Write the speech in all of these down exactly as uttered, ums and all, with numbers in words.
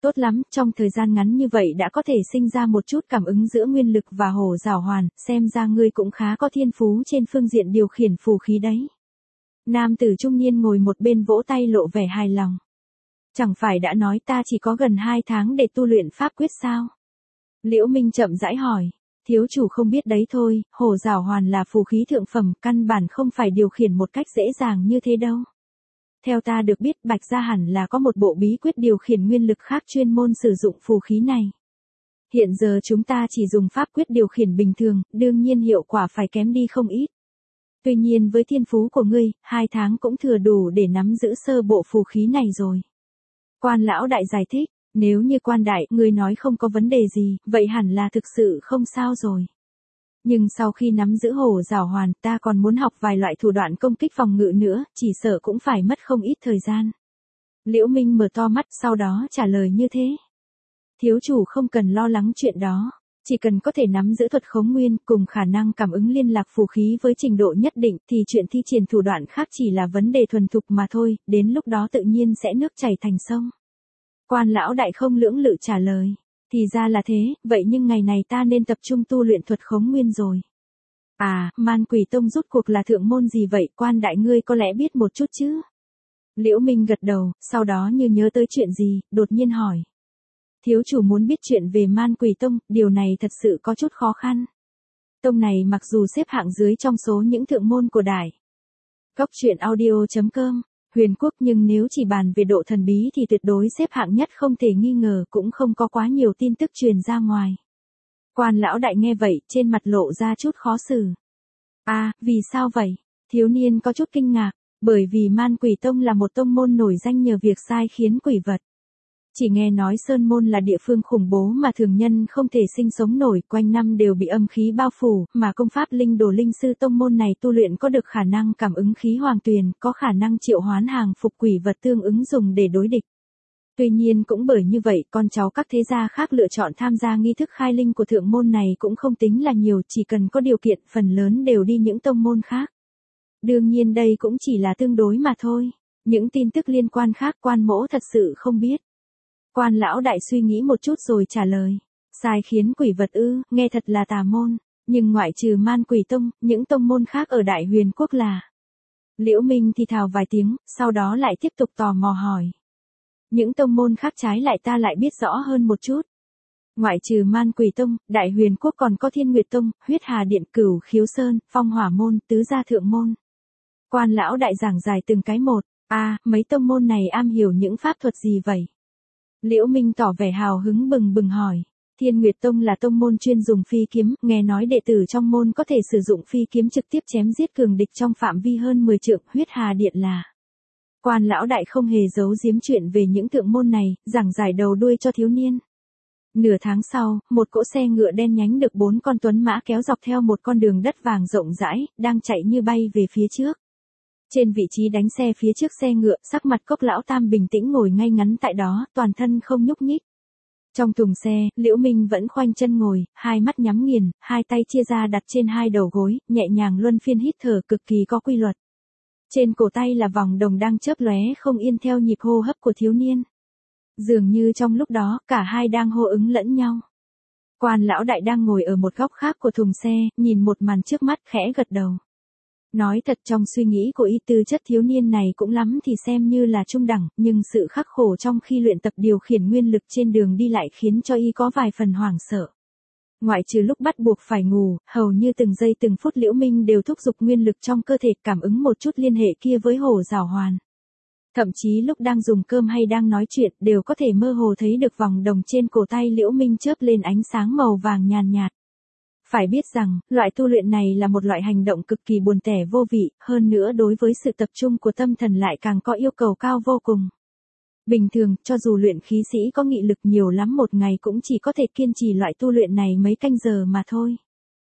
Tốt lắm, trong thời gian ngắn như vậy đã có thể sinh ra một chút cảm ứng giữa nguyên lực và hổ giảo hoàn, xem ra ngươi cũng khá có thiên phú trên phương diện điều khiển phù khí đấy. Nam tử trung niên ngồi một bên vỗ tay lộ vẻ hài lòng. Chẳng phải đã nói ta chỉ có gần hai tháng để tu luyện pháp quyết sao? Liễu Minh chậm rãi hỏi. Thiếu chủ không biết đấy thôi, hổ giảo hoàn là phù khí thượng phẩm, căn bản không phải điều khiển một cách dễ dàng như thế đâu. Theo ta được biết, Bạch Gia hẳn là có một bộ bí quyết điều khiển nguyên lực khác chuyên môn sử dụng phù khí này. Hiện giờ chúng ta chỉ dùng pháp quyết điều khiển bình thường, đương nhiên hiệu quả phải kém đi không ít. Tuy nhiên với thiên phú của ngươi, hai tháng cũng thừa đủ để nắm giữ sơ bộ phù khí này rồi. Quan lão đại giải thích, nếu như quan đại, ngươi nói không có vấn đề gì, vậy hẳn là thực sự không sao rồi. Nhưng sau khi nắm giữ hổ giảo hoàn, ta còn muốn học vài loại thủ đoạn công kích phòng ngự nữa, chỉ sợ cũng phải mất không ít thời gian. Liễu Minh mở to mắt, sau đó trả lời như thế. Thiếu chủ không cần lo lắng chuyện đó, chỉ cần có thể nắm giữ thuật khống nguyên cùng khả năng cảm ứng liên lạc phù khí với trình độ nhất định thì chuyện thi triển thủ đoạn khác chỉ là vấn đề thuần thục mà thôi, đến lúc đó tự nhiên sẽ nước chảy thành sông. Quan lão đại không lưỡng lự trả lời. Thì ra là thế, vậy nhưng ngày này ta nên tập trung tu luyện thuật khống nguyên rồi. À, Man Quỷ Tông rút cuộc là thượng môn gì vậy, quan đại ngươi có lẽ biết một chút chứ? Liễu Minh gật đầu, sau đó như nhớ tới chuyện gì, đột nhiên hỏi. Thiếu chủ muốn biết chuyện về Man Quỷ Tông, điều này thật sự có chút khó khăn. Tông này mặc dù xếp hạng dưới trong số những thượng môn của đài Cốc truyện audio chấm com, Huyền Quốc, nhưng nếu chỉ bàn về độ thần bí thì tuyệt đối xếp hạng nhất không thể nghi ngờ, cũng không có quá nhiều tin tức truyền ra ngoài. Quan lão đại nghe vậy, trên mặt lộ ra chút khó xử. À, vì sao vậy? Thiếu niên có chút kinh ngạc, bởi vì Man Quỷ Tông là một tông môn nổi danh nhờ việc sai khiến quỷ vật. Chỉ nghe nói Sơn Môn là địa phương khủng bố mà thường nhân không thể sinh sống nổi, quanh năm đều bị âm khí bao phủ, mà công pháp linh đồ linh sư tông môn này tu luyện có được khả năng cảm ứng khí hoàng tuyền, có khả năng triệu hoán hàng phục quỷ vật tương ứng dùng để đối địch. Tuy nhiên cũng bởi như vậy, con cháu các thế gia khác lựa chọn tham gia nghi thức khai linh của thượng môn này cũng không tính là nhiều, chỉ cần có điều kiện, phần lớn đều đi những tông môn khác. Đương nhiên đây cũng chỉ là tương đối mà thôi. Những tin tức liên quan khác quan mỗ thật sự không biết. Quan lão đại suy nghĩ một chút rồi trả lời. Sai khiến quỷ vật ư, nghe thật là tà môn, nhưng ngoại trừ Man Quỷ Tông, những tông môn khác ở Đại Huyền Quốc là. Liễu Minh thì thào vài tiếng, sau đó lại tiếp tục tò mò hỏi. Những tông môn khác trái lại ta lại biết rõ hơn một chút. Ngoại trừ Man Quỷ Tông, Đại Huyền Quốc còn có Thiên Nguyệt Tông, Huyết Hà Điện, Cửu Khiếu Sơn, Phong Hỏa Môn, Tứ Gia Thượng Môn. Quan lão đại giảng giải từng cái một. À, mấy tông môn này am hiểu những pháp thuật gì vậy? Liễu Minh tỏ vẻ hào hứng bừng bừng hỏi. Thiên Nguyệt Tông là tông môn chuyên dùng phi kiếm, nghe nói đệ tử trong môn có thể sử dụng phi kiếm trực tiếp chém giết cường địch trong phạm vi hơn mười trượng. Huyết Hà Điện là. Quan lão đại không hề giấu giếm chuyện về những thượng môn này, giảng giải đầu đuôi cho thiếu niên. Nửa tháng sau, một cỗ xe ngựa đen nhánh được bốn con tuấn mã kéo dọc theo một con đường đất vàng rộng rãi, đang chạy như bay về phía trước. Trên vị trí đánh xe phía trước xe ngựa, sắc mặt Cốc lão tam bình tĩnh ngồi ngay ngắn tại đó, toàn thân không nhúc nhích. Trong thùng xe, Liễu Minh vẫn khoanh chân ngồi, hai mắt nhắm nghiền, hai tay chia ra đặt trên hai đầu gối, nhẹ nhàng luân phiên hít thở cực kỳ có quy luật. Trên cổ tay là vòng đồng đang chớp lóe không yên theo nhịp hô hấp của thiếu niên. Dường như trong lúc đó, cả hai đang hô ứng lẫn nhau. Quan lão đại đang ngồi ở một góc khác của thùng xe, nhìn một màn trước mắt khẽ gật đầu. Nói thật, trong suy nghĩ của y tư chất thiếu niên này cũng lắm thì xem như là trung đẳng, nhưng sự khắc khổ trong khi luyện tập điều khiển nguyên lực trên đường đi lại khiến cho y có vài phần hoảng sợ. Ngoại trừ lúc bắt buộc phải ngủ, hầu như từng giây từng phút Liễu Minh đều thúc giục nguyên lực trong cơ thể cảm ứng một chút liên hệ kia với hổ giảo hoàn. Thậm chí lúc đang dùng cơm hay đang nói chuyện đều có thể mơ hồ thấy được vòng đồng trên cổ tay Liễu Minh chớp lên ánh sáng màu vàng nhàn nhạt. Phải biết rằng, loại tu luyện này là một loại hành động cực kỳ buồn tẻ vô vị, hơn nữa đối với sự tập trung của tâm thần lại càng có yêu cầu cao vô cùng. Bình thường, cho dù luyện khí sĩ có nghị lực nhiều lắm một ngày cũng chỉ có thể kiên trì loại tu luyện này mấy canh giờ mà thôi.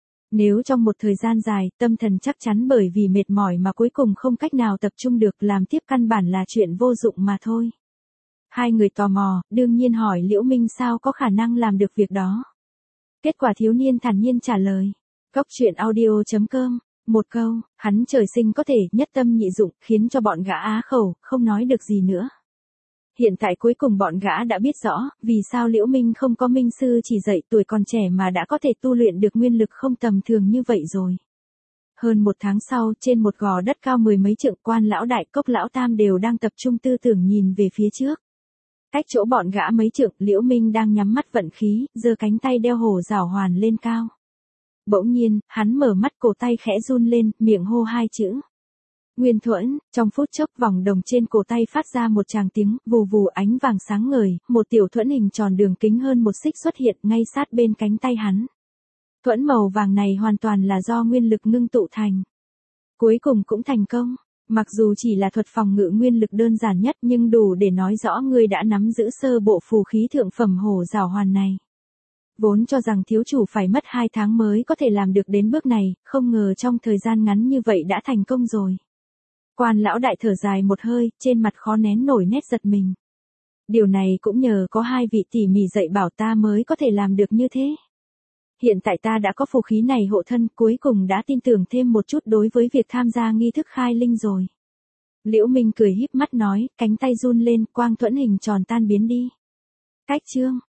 Nếu trong một thời gian dài, tâm thần chắc chắn bởi vì mệt mỏi mà cuối cùng không cách nào tập trung được, làm tiếp căn bản là chuyện vô dụng mà thôi. Hai người tò mò, đương nhiên hỏi Liễu Minh sao có khả năng làm được việc đó. Kết quả thiếu niên thản nhiên trả lời. Cốc truyện audio chấm com, một câu, hắn trời sinh có thể nhất tâm nhị dụng, khiến cho bọn gã á khẩu, không nói được gì nữa. Hiện tại cuối cùng bọn gã đã biết rõ, vì sao Liễu Minh không có minh sư chỉ dạy tuổi còn trẻ mà đã có thể tu luyện được nguyên lực không tầm thường như vậy rồi. Hơn một tháng sau, trên một gò đất cao mười mấy trượng, Quan lão đại, Cốc lão tam đều đang tập trung tư tưởng nhìn về phía trước. Cách chỗ bọn gã mấy trượng, Liễu Minh đang nhắm mắt vận khí, giơ cánh tay đeo hổ giảo hoàn lên cao. Bỗng nhiên, hắn mở mắt, cổ tay khẽ run lên, miệng hô hai chữ. Nguyên Thuẫn. Trong phút chốc, vòng đồng trên cổ tay phát ra một tràng tiếng, vù vù, ánh vàng sáng ngời, một tiểu thuẫn hình tròn đường kính hơn một xích xuất hiện ngay sát bên cánh tay hắn. Thuẫn màu vàng này hoàn toàn là do nguyên lực ngưng tụ thành. Cuối cùng cũng thành công. Mặc dù chỉ là thuật phòng ngự nguyên lực đơn giản nhất nhưng đủ để nói rõ ngươi đã nắm giữ sơ bộ phù khí thượng phẩm hổ giảo hoàn này. Vốn cho rằng thiếu chủ phải mất hai tháng mới có thể làm được đến bước này, không ngờ trong thời gian ngắn như vậy đã thành công rồi. Quan lão đại thở dài một hơi, trên mặt khó nén nổi nét giật mình. Điều này cũng nhờ có hai vị tỉ mỉ dạy bảo ta mới có thể làm được như thế. Hiện tại ta đã có phù khí này hộ thân, cuối cùng đã tin tưởng thêm một chút đối với việc tham gia nghi thức khai linh rồi. Liễu Minh cười híp mắt nói, cánh tay run lên, quang thuẫn hình tròn tan biến đi. Cách chương.